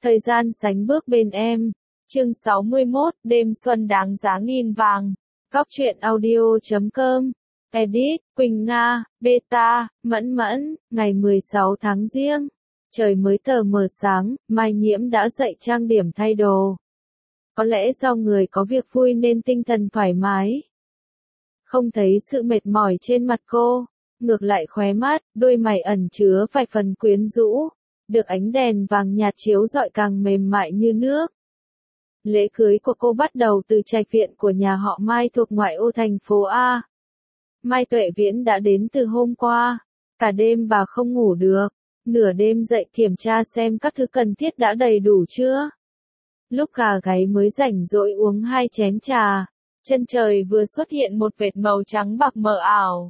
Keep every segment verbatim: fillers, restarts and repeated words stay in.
Thời gian sánh bước bên em. Chương sáu mươi mốt, đêm xuân đáng giá nghìn vàng. Góc truyện audio chấm com. Edit, Quỳnh Nga, Beta, Mẫn Mẫn, ngày mười sáu tháng Giêng. Trời mới tờ mờ sáng, Mai Nhiễm đã dậy trang điểm thay đồ. Có lẽ do người có việc vui nên tinh thần thoải mái. Không thấy sự mệt mỏi trên mặt cô, ngược lại khóe mắt, đôi mày ẩn chứa vài phần quyến rũ, được ánh đèn vàng nhạt chiếu rọi càng mềm mại như nước. Lễ cưới của cô bắt đầu từ trạch viện của nhà họ Mai thuộc ngoại ô thành phố A. Mai Tuệ Viễn đã đến từ hôm qua, cả đêm bà không ngủ được, nửa đêm dậy kiểm tra xem các thứ cần thiết đã đầy đủ chưa. Lúc gà gáy mới rảnh rỗi uống hai chén trà, chân trời vừa xuất hiện một vệt màu trắng bạc mờ ảo.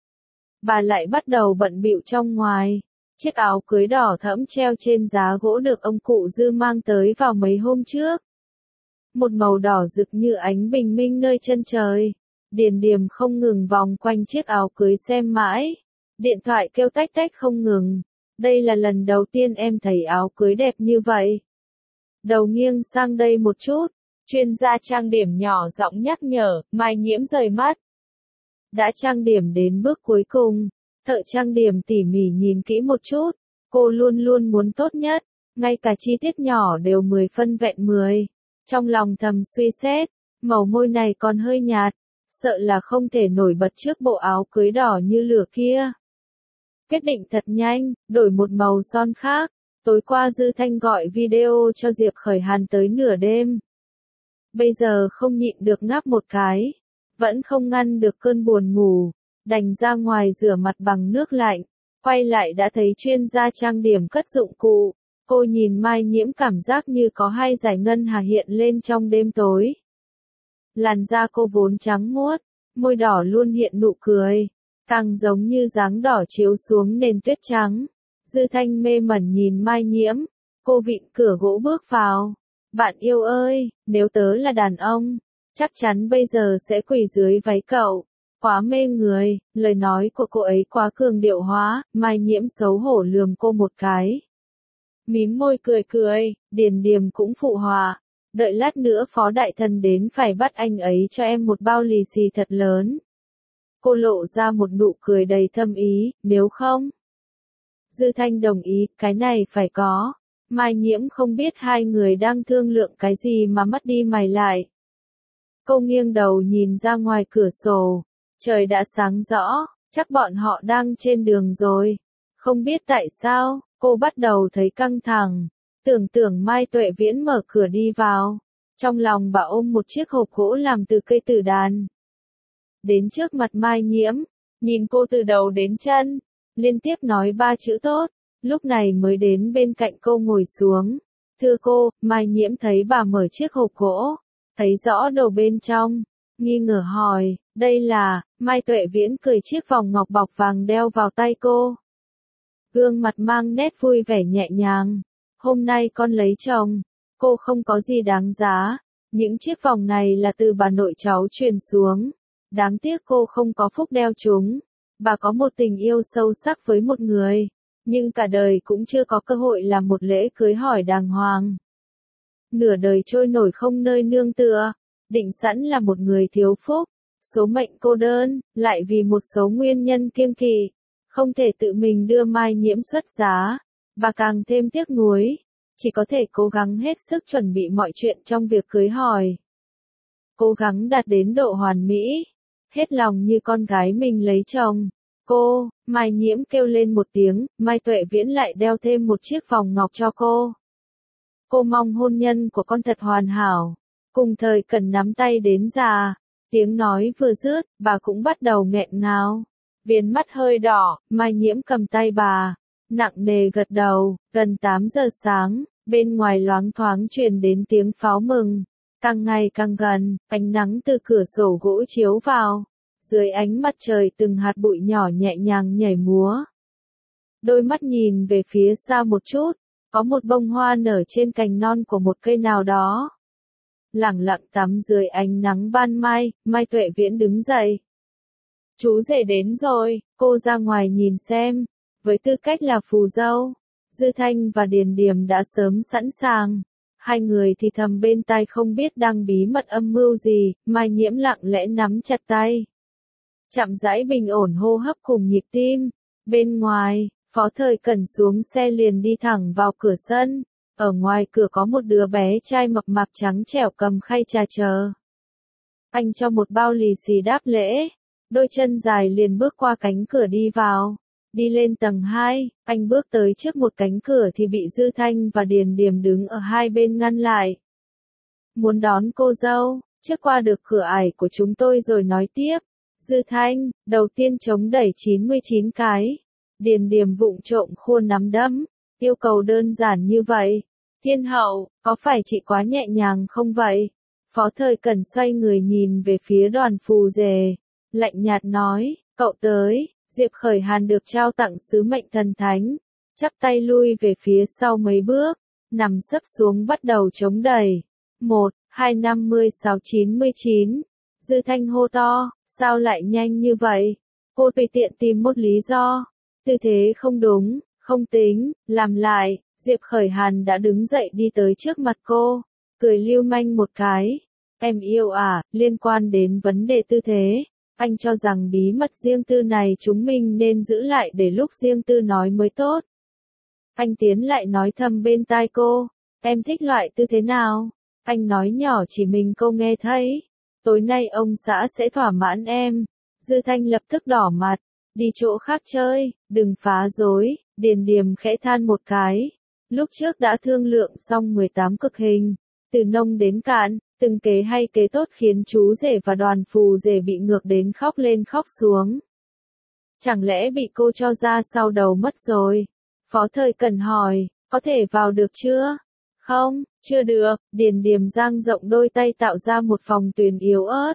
Bà lại bắt đầu bận bịu trong ngoài. Chiếc áo cưới đỏ thẫm treo trên giá gỗ được ông cụ Dư mang tới vào mấy hôm trước. Một màu đỏ rực như ánh bình minh nơi chân trời. Điền Điềm không ngừng vòng quanh chiếc áo cưới xem mãi. Điện thoại kêu tách tách không ngừng. Đây là lần đầu tiên em thấy áo cưới đẹp như vậy. Đầu nghiêng sang đây một chút. Chuyên gia trang điểm nhỏ giọng nhắc nhở, Mai Nhiễm rời mắt. Đã trang điểm đến bước cuối cùng. Thợ trang điểm tỉ mỉ nhìn kỹ một chút, cô luôn luôn muốn tốt nhất, ngay cả chi tiết nhỏ đều mười phân vẹn mười. Trong lòng thầm suy xét, màu môi này còn hơi nhạt, sợ là không thể nổi bật trước bộ áo cưới đỏ như lửa kia. Quyết định thật nhanh, đổi một màu son khác, tối qua Dư Thanh gọi video cho Diệp Khởi Hàn tới nửa đêm. Bây giờ không nhịn được ngáp một cái, vẫn không ngăn được cơn buồn ngủ. Đành ra ngoài rửa mặt bằng nước lạnh, quay lại đã thấy chuyên gia trang điểm cất dụng cụ. Cô nhìn Mai Nhiễm cảm giác như có hai dải ngân hà hiện lên trong đêm tối. Làn da cô vốn trắng muốt, môi đỏ luôn hiện nụ cười, càng giống như dáng đỏ chiếu xuống nền tuyết trắng. Dư Thanh mê mẩn nhìn Mai Nhiễm, cô vịn cửa gỗ bước vào. Bạn yêu ơi, nếu tớ là đàn ông, chắc chắn bây giờ sẽ quỳ dưới váy cậu. Quá mê người, lời nói của cô ấy quá cường điệu hóa, Mai Nhiễm xấu hổ lườm cô một cái. Mím môi cười cười, Điền Điềm cũng phụ hòa, đợi lát nữa Phó Đại Thần đến phải bắt anh ấy cho em một bao lì xì thật lớn. Cô lộ ra một nụ cười đầy thâm ý, nếu không. Dư Thanh đồng ý, cái này phải có. Mai Nhiễm không biết hai người đang thương lượng cái gì mà mất đi mày lại. Cô nghiêng đầu nhìn ra ngoài cửa sổ. Trời đã sáng rõ, chắc bọn họ đang trên đường rồi. Không biết tại sao, cô bắt đầu thấy căng thẳng. Tưởng tưởng Mai Tuệ Viễn mở cửa đi vào. Trong lòng bà ôm một chiếc hộp gỗ làm từ cây tử đàn. Đến trước mặt Mai Nhiễm, nhìn cô từ đầu đến chân, liên tiếp nói ba chữ tốt. Lúc này mới đến bên cạnh cô ngồi xuống. Thưa cô, Mai Nhiễm thấy bà mở chiếc hộp gỗ, thấy rõ đồ bên trong. Nghi ngờ hỏi, đây là, Mai Tuệ Viễn cười chiếc vòng ngọc bọc vàng đeo vào tay cô. Gương mặt mang nét vui vẻ nhẹ nhàng. Hôm nay con lấy chồng, cô không có gì đáng giá. Những chiếc vòng này là từ bà nội cháu truyền xuống. Đáng tiếc cô không có phúc đeo chúng. Bà có một tình yêu sâu sắc với một người, nhưng cả đời cũng chưa có cơ hội làm một lễ cưới hỏi đàng hoàng. Nửa đời trôi nổi không nơi nương tựa. Định sẵn là một người thiếu phúc, số mệnh cô đơn, lại vì một số nguyên nhân kiêng kỵ, không thể tự mình đưa Mai Nhiễm xuất giá, bà càng thêm tiếc nuối, chỉ có thể cố gắng hết sức chuẩn bị mọi chuyện trong việc cưới hỏi. Cố gắng đạt đến độ hoàn mỹ, hết lòng như con gái mình lấy chồng. Cô, Mai Nhiễm kêu lên một tiếng, Mai Tuệ Viễn lại đeo thêm một chiếc vòng ngọc cho cô. Cô mong hôn nhân của con thật hoàn hảo. Cùng thời cần nắm tay đến già, tiếng nói vừa dứt, bà cũng bắt đầu nghẹn ngào. Viền mắt hơi đỏ, Mai Nhiễm cầm tay bà, nặng nề gật đầu. Gần tám giờ sáng, bên ngoài loáng thoáng truyền đến tiếng pháo mừng. Càng ngày càng gần, ánh nắng từ cửa sổ gỗ chiếu vào. Dưới ánh mặt trời từng hạt bụi nhỏ nhẹ nhàng nhảy múa. Đôi mắt nhìn về phía xa một chút, có một bông hoa nở trên cành non của một cây nào đó. Lẳng lặng tắm dưới ánh nắng ban mai, Mai Tuệ Viễn đứng dậy. Chú rể đến rồi, cô ra ngoài nhìn xem. Với tư cách là phù dâu, Dư Thanh và Điền Điềm đã sớm sẵn sàng. Hai người thì thầm bên tai không biết đang bí mật âm mưu gì, Mai Nhiễm lặng lẽ nắm chặt tay. Chậm rãi bình ổn hô hấp cùng nhịp tim. Bên ngoài, Phó Thời Cẩn xuống xe liền đi thẳng vào cửa sân. Ở ngoài cửa có một đứa bé trai mập mạp trắng trẻo cầm khay trà chờ. Anh cho một bao lì xì đáp lễ. Đôi chân dài liền bước qua cánh cửa đi vào. Đi lên tầng hai, anh bước tới trước một cánh cửa thì bị Dư Thanh và Điền Điềm đứng ở hai bên ngăn lại. Muốn đón cô dâu, trước qua được cửa ải của chúng tôi rồi nói tiếp. Dư Thanh, đầu tiên chống đẩy chín mươi chín cái. Điền Điềm vụng trộm khua nắm đấm. Yêu cầu đơn giản như vậy. Thiên hậu, có phải chị quá nhẹ nhàng không vậy? Phó Thời Cẩn xoay người nhìn về phía Đoàn Phù Dề. Lạnh nhạt nói, cậu tới. Diệp Khởi Hàn được trao tặng sứ mệnh thần thánh. Chắp tay lui về phía sau mấy bước. Nằm sấp xuống bắt đầu chống đẩy. Một, hai năm mươi sáu chín mươi chín. Dư Thanh hô to, sao lại nhanh như vậy? Cô tùy tiện tìm một lý do. Tư thế không đúng, không tính, làm lại. Diệp Khởi Hàn đã đứng dậy đi tới trước mặt cô. Cười lưu manh một cái. Em yêu à, liên quan đến vấn đề tư thế. Anh cho rằng bí mật riêng tư này chúng mình nên giữ lại để lúc riêng tư nói mới tốt. Anh tiến lại nói thầm bên tai cô. Em thích loại tư thế nào? Anh nói nhỏ chỉ mình cô nghe thấy. Tối nay ông xã sẽ thỏa mãn em. Dư Thanh lập tức đỏ mặt. Đi chỗ khác chơi, đừng phá rối. Điền Điềm khẽ than một cái. Lúc trước đã thương lượng xong mười tám cực hình. Từ nông đến cạn, từng kế hay kế tốt khiến chú rể và Đoàn Phù Dề bị ngược đến khóc lên khóc xuống. Chẳng lẽ bị cô cho ra sau đầu mất rồi? Phó Thời Cẩn hỏi, có thể vào được chưa? Không, chưa được. Điền Điềm dang rộng đôi tay tạo ra một phòng tuyến yếu ớt.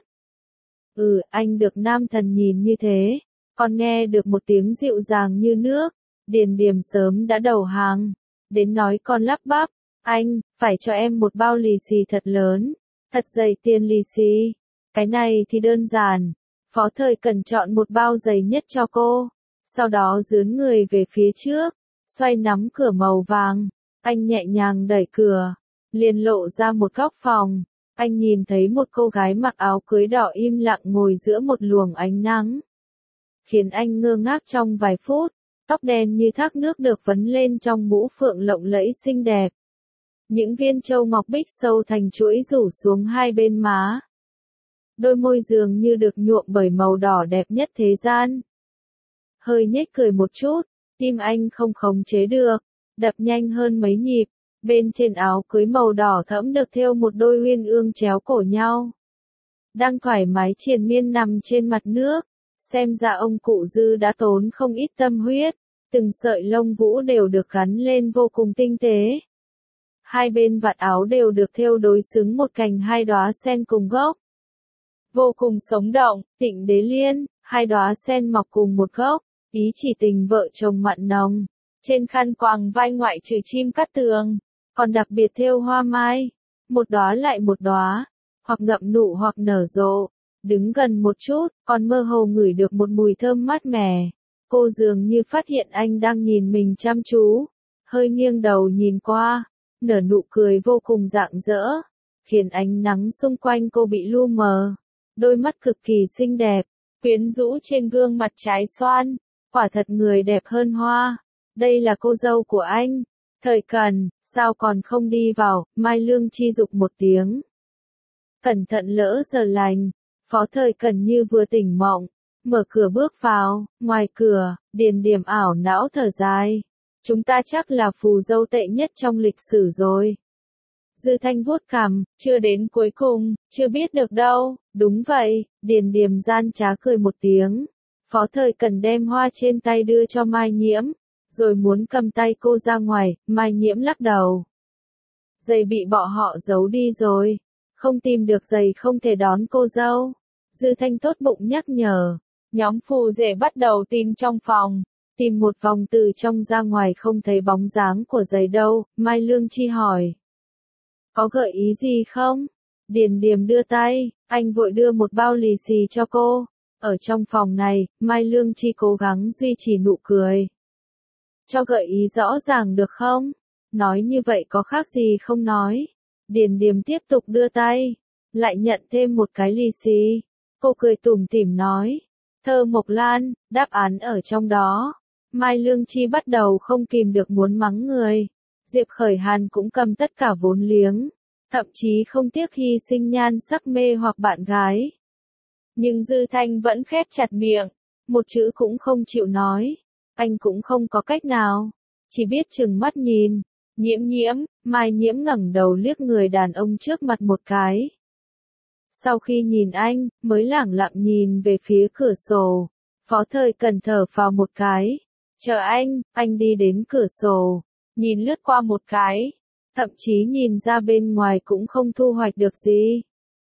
Ừ, anh được nam thần nhìn như thế. Còn nghe được một tiếng dịu dàng như nước. Điền Điềm sớm đã đầu hàng. Đến nói con lắp bắp. Anh, phải cho em một bao lì xì thật lớn. Thật dày tiền lì xì. Cái này thì đơn giản. Phó Thời Cẩn chọn một bao dày nhất cho cô. Sau đó dướn người về phía trước. Xoay nắm cửa màu vàng. Anh nhẹ nhàng đẩy cửa. Liền lộ ra một góc phòng. Anh nhìn thấy một cô gái mặc áo cưới đỏ im lặng ngồi giữa một luồng ánh nắng. Khiến anh ngơ ngác trong vài phút. Tóc đen như thác nước được vấn lên trong mũ phượng lộng lẫy xinh đẹp. Những viên châu ngọc bích sâu thành chuỗi rủ xuống hai bên má. Đôi môi dường như được nhuộm bởi màu đỏ đẹp nhất thế gian. Hơi nhếch cười một chút, tim anh không khống chế được, đập nhanh hơn mấy nhịp. Bên trên áo cưới màu đỏ thẫm được thêu một đôi uyên ương chéo cổ nhau. Đang thoải mái triền miên nằm trên mặt nước. Xem ra ông cụ Dư đã tốn không ít tâm huyết. Từng sợi lông vũ đều được gắn lên vô cùng tinh tế. Hai bên vạt áo đều được thêu đối xứng một cành hai đóa sen cùng gốc. Vô cùng sống động, Tịnh Đế Liên, hai đóa sen mọc cùng một gốc, ý chỉ tình vợ chồng mặn nồng. Trên khăn quàng vai ngoại trừ chim cát tường, còn đặc biệt thêu hoa mai, một đóa lại một đóa, hoặc ngậm nụ hoặc nở rộ. Đứng gần một chút, còn mơ hồ ngửi được một mùi thơm mát mẻ. Cô dường như phát hiện anh đang nhìn mình chăm chú, hơi nghiêng đầu nhìn qua, nở nụ cười vô cùng rạng rỡ, khiến ánh nắng xung quanh cô bị lu mờ. Đôi mắt cực kỳ xinh đẹp, quyến rũ trên gương mặt trái xoan, quả thật người đẹp hơn hoa. Đây là cô dâu của anh. Thời Cẩn, sao còn không đi vào? Mai Lương chi dục một tiếng. Cẩn thận lỡ giờ lành. Phó Thời Cẩn như vừa tỉnh mộng, mở cửa bước vào. Ngoài cửa, Điền Điềm ảo não thở dài. Chúng ta chắc là phù dâu tệ nhất trong lịch sử rồi. Dư Thanh vuốt cằm, chưa đến cuối cùng, chưa biết được đâu. Đúng vậy. Điền Điềm gian trá cười một tiếng. Phó Thời Cẩn đem hoa trên tay đưa cho Mai Nhiễm, rồi muốn cầm tay cô ra ngoài. Mai Nhiễm lắc đầu. Giày bị bọn họ giấu đi rồi. Không tìm được giày không thể đón cô dâu. Dư Thanh tốt bụng nhắc nhở. Nhóm phù rể bắt đầu tìm trong phòng. Tìm một vòng từ trong ra ngoài không thấy bóng dáng của giày đâu. Mai Lương Chi hỏi. Có gợi ý gì không? Điền Điềm đưa tay. Anh vội đưa một bao lì xì cho cô. Ở trong phòng này, Mai Lương Chi cố gắng duy trì nụ cười. cho gợi ý rõ ràng được không? Nói như vậy có khác gì không nói. Điền Điềm tiếp tục đưa tay, lại nhận thêm một cái lì xì. Cô cười tủm tỉm nói, Thơ Mộc Lan, đáp án ở trong đó. Mai Lương Chi bắt đầu không kìm được muốn mắng người. Diệp Khởi Hàn cũng cầm tất cả vốn liếng, thậm chí không tiếc hy sinh nhan sắc mê hoặc bạn gái. Nhưng Dư Thanh vẫn khép chặt miệng, một chữ cũng không chịu nói. Anh cũng không có cách nào, chỉ biết trừng mắt nhìn. Nhiễm nhiễm, Mai Nhiễm ngẩng đầu liếc người đàn ông trước mặt một cái. Sau khi nhìn anh, mới lẳng lặng nhìn về phía cửa sổ. Phó Thời Cần thở phào một cái. Chờ anh, anh đi đến cửa sổ, nhìn lướt qua một cái. Thậm chí nhìn ra bên ngoài cũng không thu hoạch được gì.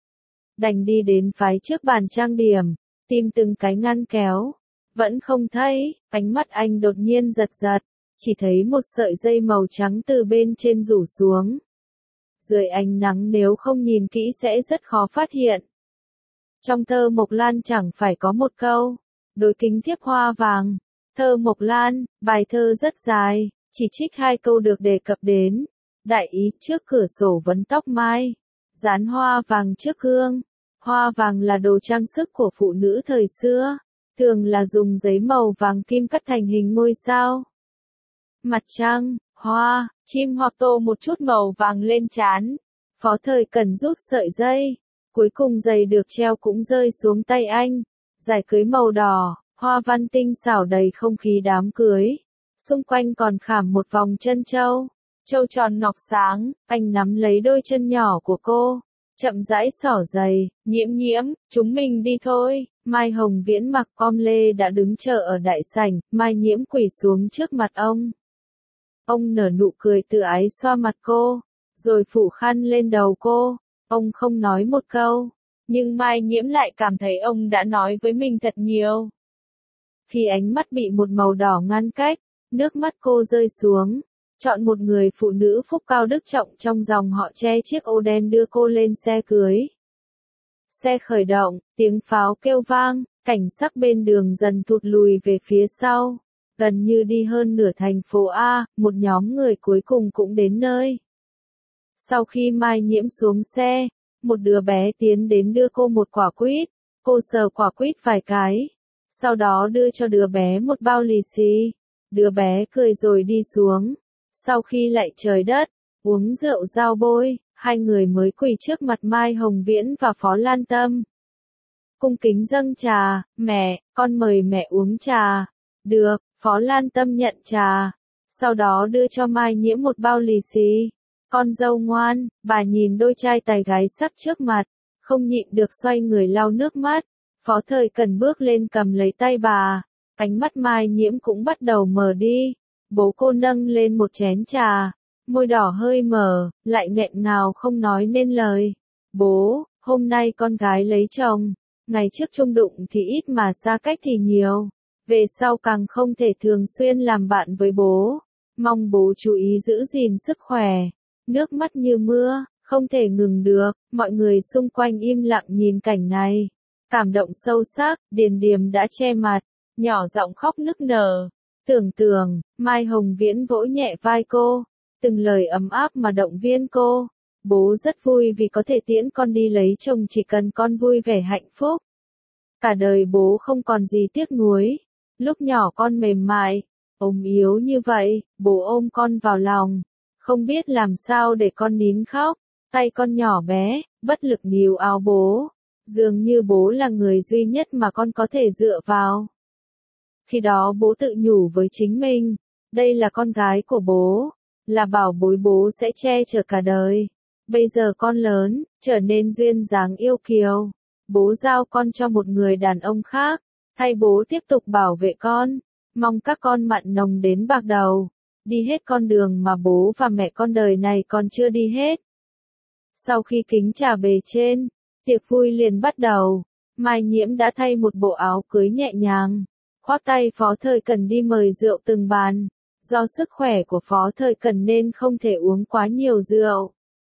Đành đi đến phái trước bàn trang điểm, tìm từng cái ngăn kéo. Vẫn không thấy, ánh mắt anh đột nhiên giật giật. Chỉ thấy một sợi dây màu trắng từ bên trên rủ xuống. Dưới ánh nắng nếu không nhìn kỹ sẽ rất khó phát hiện. Trong Thơ Mộc Lan chẳng phải có một câu, đôi kính thiếp hoa vàng. Thơ Mộc Lan, bài thơ rất dài, chỉ trích hai câu được đề cập đến. Đại ý, trước cửa sổ vấn tóc mai, dán hoa vàng trước gương. Hoa vàng là đồ trang sức của phụ nữ thời xưa, thường là dùng giấy màu vàng kim cắt thành hình ngôi sao, mặt trăng, hoa, chim hoặc tô một chút màu vàng lên trán. Phó Thời Cần rút sợi dây, cuối cùng giày được treo cũng rơi xuống tay anh. Giải cưới màu đỏ, hoa văn tinh xảo đầy không khí đám cưới. Xung quanh còn khảm một vòng chân châu, châu tròn ngọc sáng. Anh nắm lấy đôi chân nhỏ của cô, chậm rãi xỏ giày. Nhiễm nhiễm, chúng mình đi thôi. Mai Hồng Viễn mặc com lê đã đứng chờ ở đại sảnh. Mai Nhiễm quỳ xuống trước mặt ông. Ông nở nụ cười tự ái xoa mặt cô, rồi phủ khăn lên đầu cô. Ông không nói một câu, nhưng Mai Nhiễm lại cảm thấy ông đã nói với mình thật nhiều. Khi ánh mắt bị một màu đỏ ngăn cách, nước mắt cô rơi xuống. Chọn một người phụ nữ phúc cao đức trọng trong dòng họ che chiếc ô đen đưa cô lên xe cưới. Xe khởi động, tiếng pháo kêu vang, cảnh sắc bên đường dần thụt lùi về phía sau. Gần như đi hơn nửa thành phố A, một nhóm người cuối cùng cũng đến nơi. Sau khi Mai Nhiễm xuống xe, một đứa bé tiến đến đưa cô một quả quýt. Cô sờ quả quýt vài cái, sau đó đưa cho đứa bé một bao lì xì. Đứa bé cười rồi đi xuống. Sau khi lạy trời đất, uống rượu giao bôi, hai người mới quỳ trước mặt Mai Hồng Viễn và Phó Lan Tâm. Cung kính dâng trà, mẹ, con mời mẹ uống trà. Được, Phó Lan Tâm nhận trà, sau đó đưa cho Mai Nhiễm một bao lì xì. Con dâu ngoan, bà nhìn đôi trai tài gái sắc trước mặt, không nhịn được xoay người lau nước mắt. Phó Thời Cần bước lên cầm lấy tay bà, ánh mắt Mai Nhiễm cũng bắt đầu mờ đi. Bố cô nâng lên một chén trà, môi đỏ hơi mở, lại nghẹn ngào không nói nên lời. Bố, hôm nay con gái lấy chồng, ngày trước chung đụng thì ít mà xa cách thì nhiều. Về sau càng không thể thường xuyên làm bạn với bố. Mong bố chú ý giữ gìn sức khỏe. Nước mắt như mưa, không thể ngừng được. Mọi người xung quanh im lặng nhìn cảnh này. Cảm động sâu sắc, Điền Điềm đã che mặt, nhỏ giọng khóc nức nở. Tưởng Tưởng, Mai Hồng Viễn vỗ nhẹ vai cô, từng lời ấm áp mà động viên cô. Bố rất vui vì có thể tiễn con đi lấy chồng, chỉ cần con vui vẻ hạnh phúc. Cả đời bố không còn gì tiếc nuối. Lúc nhỏ con mềm mại, ốm yếu như vậy, bố ôm con vào lòng, không biết làm sao để con nín khóc. Tay con nhỏ bé, bất lực níu áo bố, dường như bố là người duy nhất mà con có thể dựa vào. Khi đó bố tự nhủ với chính mình, đây là con gái của bố, là bảo bối bố sẽ che chở cả đời. Bây giờ con lớn, trở nên duyên dáng yêu kiều, bố giao con cho một người đàn ông khác, thay bố tiếp tục bảo vệ con, mong các con mặn nồng đến bạc đầu, đi hết con đường mà bố và mẹ con đời này còn chưa đi hết. Sau khi kính trà bề trên, tiệc vui liền bắt đầu. Mai Nhiễm đã thay một bộ áo cưới nhẹ nhàng, khoác tay Phó Thời Cần đi mời rượu từng bàn. Do sức khỏe của Phó Thời Cần nên không thể uống quá nhiều rượu.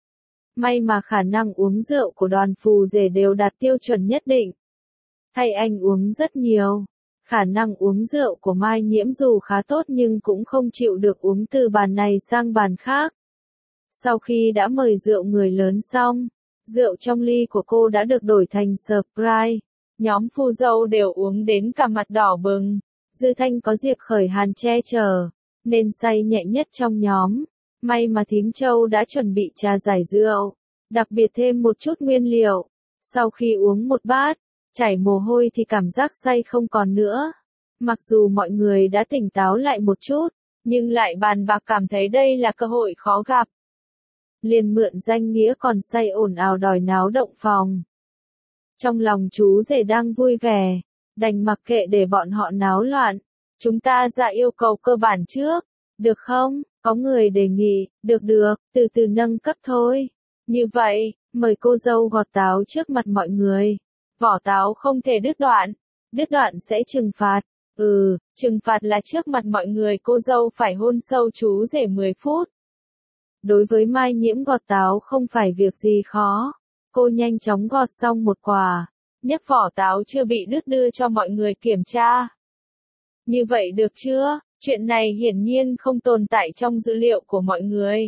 May mà khả năng uống rượu của Đoàn Phù Rể đều đạt tiêu chuẩn nhất định. Thay anh uống rất nhiều. Khả năng uống rượu của Mai Nhiễm dù khá tốt nhưng cũng không chịu được uống từ bàn này sang bàn khác. Sau khi đã mời rượu người lớn xong, rượu trong ly của cô đã được đổi thành Sprite. Nhóm phù dâu đều uống đến cả mặt đỏ bừng. Dư Thanh có Diệp Khởi Hàn che chở, nên say nhẹ nhất trong nhóm. May mà thím Châu đã chuẩn bị trà giải rượu, đặc biệt thêm một chút nguyên liệu. Sau khi uống một bát, chảy mồ hôi thì cảm giác say không còn nữa. Mặc dù mọi người đã tỉnh táo lại một chút, nhưng lại bàn bạc cảm thấy đây là cơ hội khó gặp. Liền mượn danh nghĩa còn say ồn ào đòi náo động phòng. Trong lòng chú rể đang vui vẻ, đành mặc kệ để bọn họ náo loạn. Chúng ta ra yêu cầu cơ bản trước, được không? Có người đề nghị, được được, từ từ nâng cấp thôi. Như vậy, mời cô dâu gọt táo trước mặt mọi người. Vỏ táo không thể đứt đoạn, đứt đoạn sẽ trừng phạt. Ừ, trừng phạt là trước mặt mọi người cô dâu phải hôn sâu chú rể mười phút. Đối với Mai Nhiễm gọt táo không phải việc gì khó. Cô nhanh chóng gọt xong một quả, nhấc vỏ táo chưa bị đứt đưa cho mọi người kiểm tra. Như vậy được chưa? Chuyện này hiển nhiên không tồn tại trong dữ liệu của mọi người.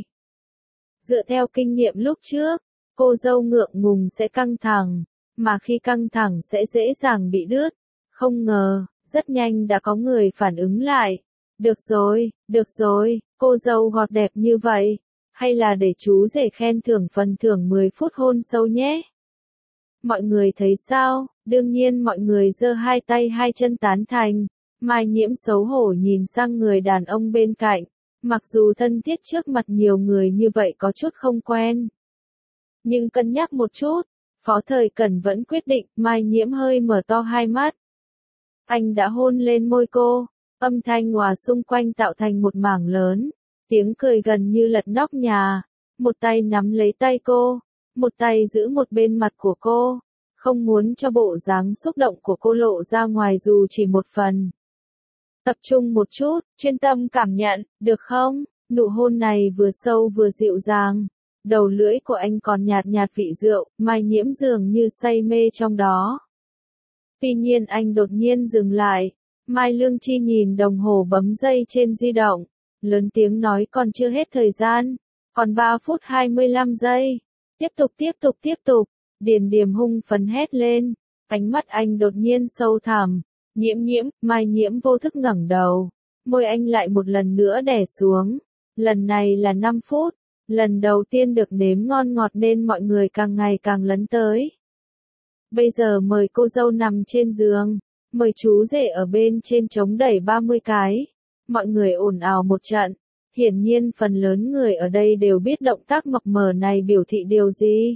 Dựa theo kinh nghiệm lúc trước, cô dâu ngượng ngùng sẽ căng thẳng, mà khi căng thẳng sẽ dễ dàng bị đứt. Không ngờ, rất nhanh đã có người phản ứng lại. Được rồi, được rồi, cô dâu gọt đẹp như vậy. Hay là để chú rể khen thưởng phần thưởng mười phút hôn sâu nhé. Mọi người thấy sao? Đương nhiên mọi người giơ hai tay hai chân tán thành. Mai Nhiễm xấu hổ nhìn sang người đàn ông bên cạnh. Mặc dù thân thiết trước mặt nhiều người như vậy có chút không quen. Nhưng cân nhắc một chút, Phó Thời Cẩn vẫn quyết định. Mai Nhiễm hơi mở to hai mắt. Anh đã hôn lên môi cô. Âm thanh hòa xung quanh tạo thành một mảng lớn. Tiếng cười gần như lật nóc nhà. Một tay nắm lấy tay cô, một tay giữ một bên mặt của cô, không muốn cho bộ dáng xúc động của cô lộ ra ngoài dù chỉ một phần. Tập trung một chút, chuyên tâm cảm nhận, được không? Nụ hôn này vừa sâu vừa dịu dàng. Đầu lưỡi của anh còn nhạt nhạt vị rượu, Mai Nhiễm dường như say mê trong đó. Tuy nhiên anh đột nhiên dừng lại. Mai Lương Chi nhìn đồng hồ bấm giây trên di động. Lớn tiếng nói còn chưa hết thời gian. Còn ba phút hai mươi lăm giây. Tiếp tục tiếp tục tiếp tục. Điền Điềm hung phấn hét lên. Ánh mắt anh đột nhiên sâu thẳm. Nhiễm nhiễm, Mai Nhiễm vô thức ngẩng đầu. Môi anh lại một lần nữa đè xuống. Lần này là năm phút. Lần đầu tiên được nếm ngon ngọt nên mọi người càng ngày càng lấn tới. Bây giờ mời cô dâu nằm trên giường. Mời chú rể ở bên trên chống đẩy ba mươi cái. Mọi người ồn ào một trận. Hiển nhiên phần lớn người ở đây đều biết động tác mập mờ này biểu thị điều gì.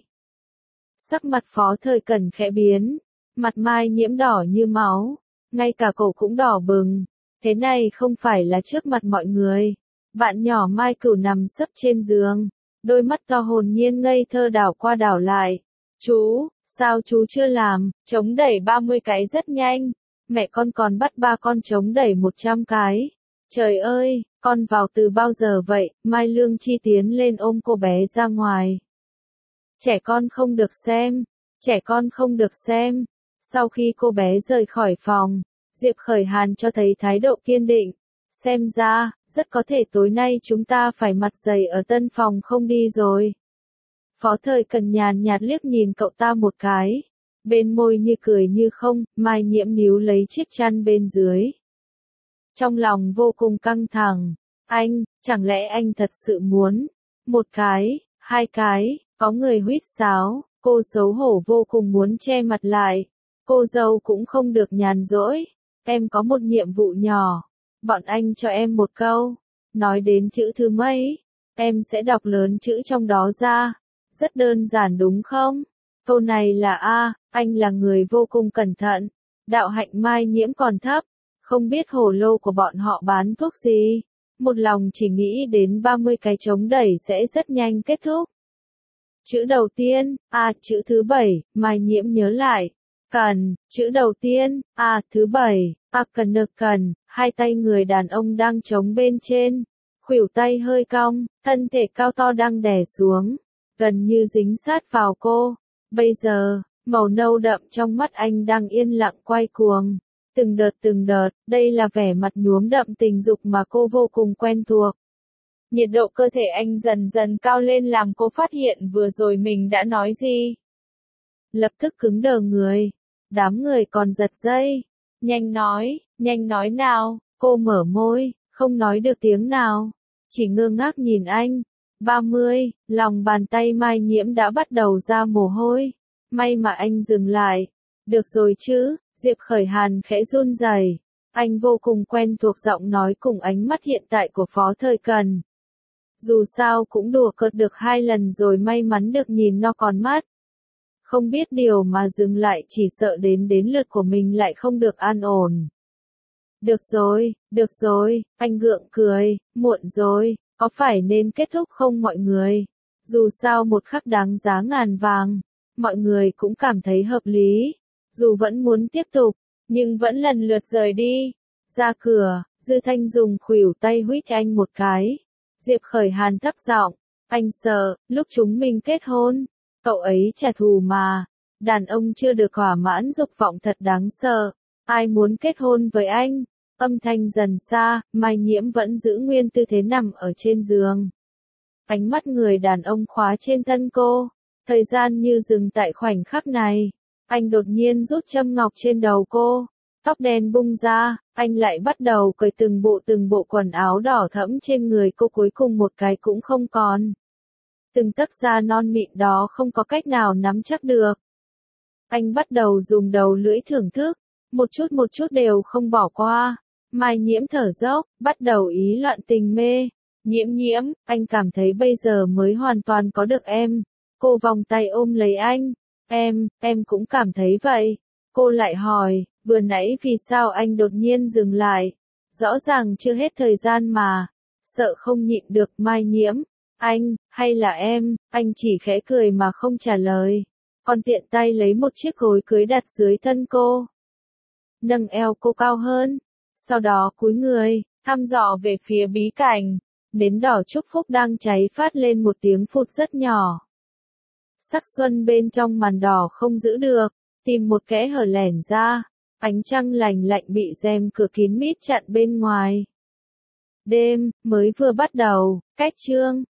Sắc mặt Phó Thời Cẩn khẽ biến. Mặt Mai Nhiễm đỏ như máu. Ngay cả cổ cũng đỏ bừng. Thế này không phải là trước mặt mọi người. Bạn nhỏ Mai Cửu nằm sấp trên giường. Đôi mắt to hồn nhiên ngây thơ đảo qua đảo lại. Chú, sao chú chưa làm? Chống đẩy ba mươi cái rất nhanh. Mẹ con còn bắt ba con chống đẩy một trăm cái. Trời ơi, con vào từ bao giờ vậy? Mai Lương Chi tiến lên ôm cô bé ra ngoài. Trẻ con không được xem. Trẻ con không được xem. Sau khi cô bé rời khỏi phòng, Diệp Khởi Hàn cho thấy thái độ kiên định. Xem ra, rất có thể tối nay chúng ta phải mặt dày ở tân phòng không đi rồi. Phó Thời Cẩn nhàn nhạt liếc nhìn cậu ta một cái. Bên môi như cười như không, Mai Nhiễm níu lấy chiếc chăn bên dưới. Trong lòng vô cùng căng thẳng. Anh, chẳng lẽ anh thật sự muốn? Một cái, hai cái, có người huýt sáo, cô xấu hổ vô cùng muốn che mặt lại. Cô dâu cũng không được nhàn rỗi. Em có một nhiệm vụ nhỏ. Bọn anh cho em một câu. Nói đến chữ thứ mấy, em sẽ đọc lớn chữ trong đó ra. Rất đơn giản đúng không? Câu này là A, anh là người vô cùng cẩn thận. Đạo hạnh Mai Nhiễm còn thấp. Không biết hồ lô của bọn họ bán thuốc gì. Một lòng chỉ nghĩ đến ba mươi cái chống đẩy sẽ rất nhanh kết thúc. Chữ đầu tiên, A, chữ thứ bảy, Mai Nhiễm nhớ lại. Cần, chữ đầu tiên, A, thứ bảy, A cần nực cần, hai tay người đàn ông đang chống bên trên. Khuỷu tay hơi cong, thân thể cao to đang đè xuống. Gần như dính sát vào cô. Bây giờ, màu nâu đậm trong mắt anh đang yên lặng quay cuồng. Từng đợt từng đợt, đây là vẻ mặt nhuốm đậm tình dục mà cô vô cùng quen thuộc. Nhiệt độ cơ thể anh dần dần cao lên làm cô phát hiện vừa rồi mình đã nói gì. Lập tức cứng đờ người. Đám người còn giật dây. Nhanh nói, nhanh nói nào, cô mở môi, không nói được tiếng nào. Chỉ ngơ ngác nhìn anh. ba mươi, lòng bàn tay Mai Nhiễm đã bắt đầu ra mồ hôi. May mà anh dừng lại. Được rồi chứ, Diệp Khởi Hàn khẽ run rẩy. Anh vô cùng quen thuộc giọng nói cùng ánh mắt hiện tại của Phó Thời Cần. Dù sao cũng đùa cợt được hai lần rồi may mắn được nhìn no con mắt. Không biết điều mà dừng lại chỉ sợ đến đến lượt của mình lại không được an ổn. Được rồi, được rồi, anh gượng cười, muộn rồi, có phải nên kết thúc không mọi người? Dù sao một khắc đáng giá ngàn vàng, mọi người cũng cảm thấy hợp lý. Dù vẫn muốn tiếp tục, nhưng vẫn lần lượt rời đi. Ra cửa, Dư Thanh dùng khuỷu tay huýt anh một cái. Diệp Khởi Hàn thấp giọng, anh sợ, lúc chúng mình kết hôn, cậu ấy trả thù mà. Đàn ông chưa được thỏa mãn dục vọng thật đáng sợ. Ai muốn kết hôn với anh? Âm thanh dần xa, Mai Nhiễm vẫn giữ nguyên tư thế nằm ở trên giường. Ánh mắt người đàn ông khóa trên thân cô. Thời gian như dừng tại khoảnh khắc này. Anh đột nhiên rút châm ngọc trên đầu cô. Tóc đen bung ra, anh lại bắt đầu cởi từng bộ từng bộ quần áo đỏ thẫm trên người cô, cuối cùng một cái cũng không còn. Từng tấc da non mịn đó không có cách nào nắm chắc được. Anh bắt đầu dùng đầu lưỡi thưởng thức, một chút một chút đều không bỏ qua. Mai Nhiễm thở dốc, bắt đầu ý loạn tình mê. Nhiễm Nhiễm, anh cảm thấy bây giờ mới hoàn toàn có được em. Cô vòng tay ôm lấy anh. Em, em cũng cảm thấy vậy. Cô lại hỏi, vừa nãy vì sao anh đột nhiên dừng lại? Rõ ràng chưa hết thời gian mà. Sợ không nhịn được Mai Nhiễm. Anh, hay là em? Anh chỉ khẽ cười mà không trả lời. Còn tiện tay lấy một chiếc gối cưới đặt dưới thân cô. Nâng eo cô cao hơn. Sau đó cúi người, thăm dò về phía bí cảnh. Nến đỏ chúc phúc đang cháy phát lên một tiếng phụt rất nhỏ. Sắc xuân bên trong màn đỏ không giữ được, tìm một kẽ hở lẻn ra. Ánh trăng lành lạnh bị rèm cửa kín mít chặn bên ngoài. Đêm, mới vừa bắt đầu, cách chương.